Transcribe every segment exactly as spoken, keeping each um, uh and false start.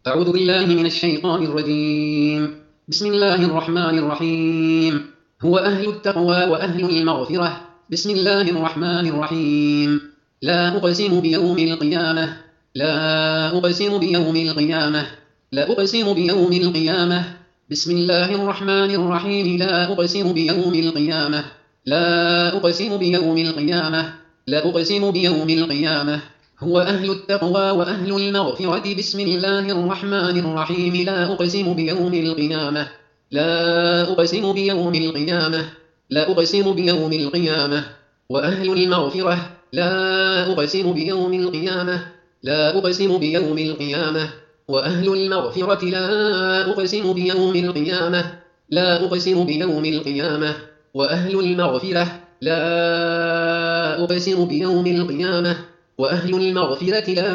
أعوذ بالله من الشيطان الرجيم. بسم الله الرحمن الرحيم. هو أهل التقوى وأهل المغفرة. بسم الله الرحمن الرحيم. لا أقسم بيوم القيامة. لا أقسم بيوم القيامة. لا أقسم بيوم القيامة. بسم الله الرحمن الرحيم. لا أقسم بيوم القيامة. لا أقسم بيوم القيامة. لا أقسم بيوم القيامة. هو أهل التقوى وأهل المغفرة. بسم الله الرحمن الرحيم. لا أقسم بيوم القيامة. لا أقسم بيوم القيامة. لا أقسم بيوم القيامة. وأهل المغفرة. لا أقسم بيوم القيامة. لا أقسم بيوم القيامة. وأهل المغفرة. لا أقسم بيوم القيامة. لا أقسم بيوم القيامة. وأهل المغفرة. لا أقسم بيوم القيامة. وأهل المغفرة. لا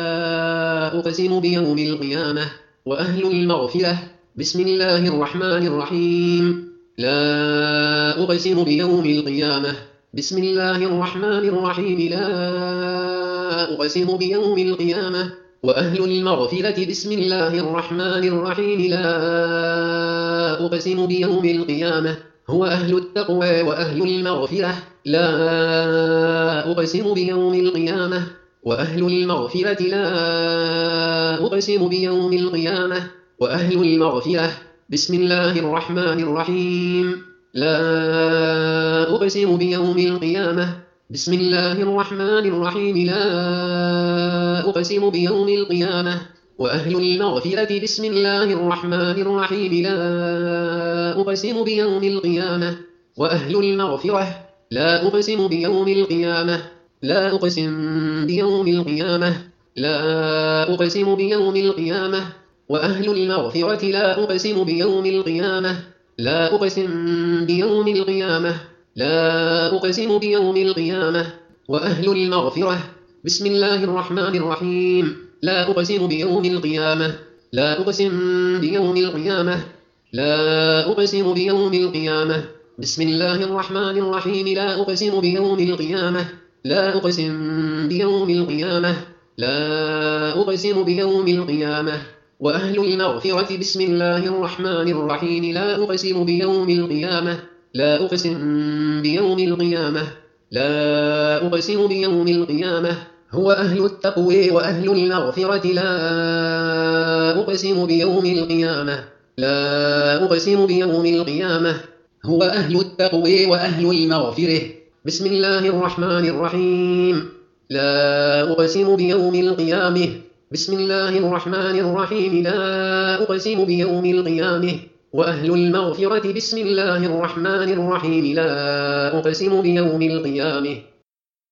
أقسم بيوم القيامة. وأهل المغفرة. بسم الله الرحمن الرحيم. لا أقسم بيوم القيامة. بسم الله الرحمن الرحيم. لا أقسم بيوم القيامة. وأهل المغفرة. بسم الله الرحمن الرحيم. لا أقسم بيوم القيامة. هو أهل التقوى وأهل المغفرة. لا أقسم بيوم القيامة. وأهل المغفرة. لا أقسم بيوم القيامة. وأهل المغفرة. بسم الله الرحمن الرحيم. لا أقسم بيوم القيامة. بسم الله الرحمن الرحيم. لا أقسم بيوم القيامة. وأهل المغفرة. بسم الله الرحمن الرحيم. لا أقسم بيوم القيامة. وأهل المغفرة. لا أقسم بيوم القيامة. لا أقسم بيوم القيامة. لا أقسم بيوم القيامة. وأهل المغفرة. لا أقسم بيوم القيامة. لا أقسم بيوم القيامة. لا أقسم بيوم القيامة. وأهل المغفرة. بسم الله الرحمن الرحيم. لا أقسم بيوم القيامة. لا أقسم بيوم القيامة. لا أقسم بيوم القيامة. بسم الله الرحمن الرحيم. لا أقسم بيوم القيامة. لا أقسم بيوم القيامة. لا أقسم بيوم القيامة. وأهل المغفرة. بسم الله الرحمن الرحيم. لا أقسم بيوم القيامة. لا أقسم بيوم القيامة. لا أقسم بيوم القيامة. هو أهل التقوى وأهل المغفرة. لا أقسم بيوم القيامة. لا أقسم بيوم القيامة. هو أهل التقوى وأهل المغفرة. بسم الله الرحمن الرحيم. لا أقسم بيوم القيامة. بسم الله الرحمن الرحيم. لا أقسم بيوم القيامة. وأهل المغفرة. بسم الله الرحمن الرحيم. لا أقسم بيوم القيامة.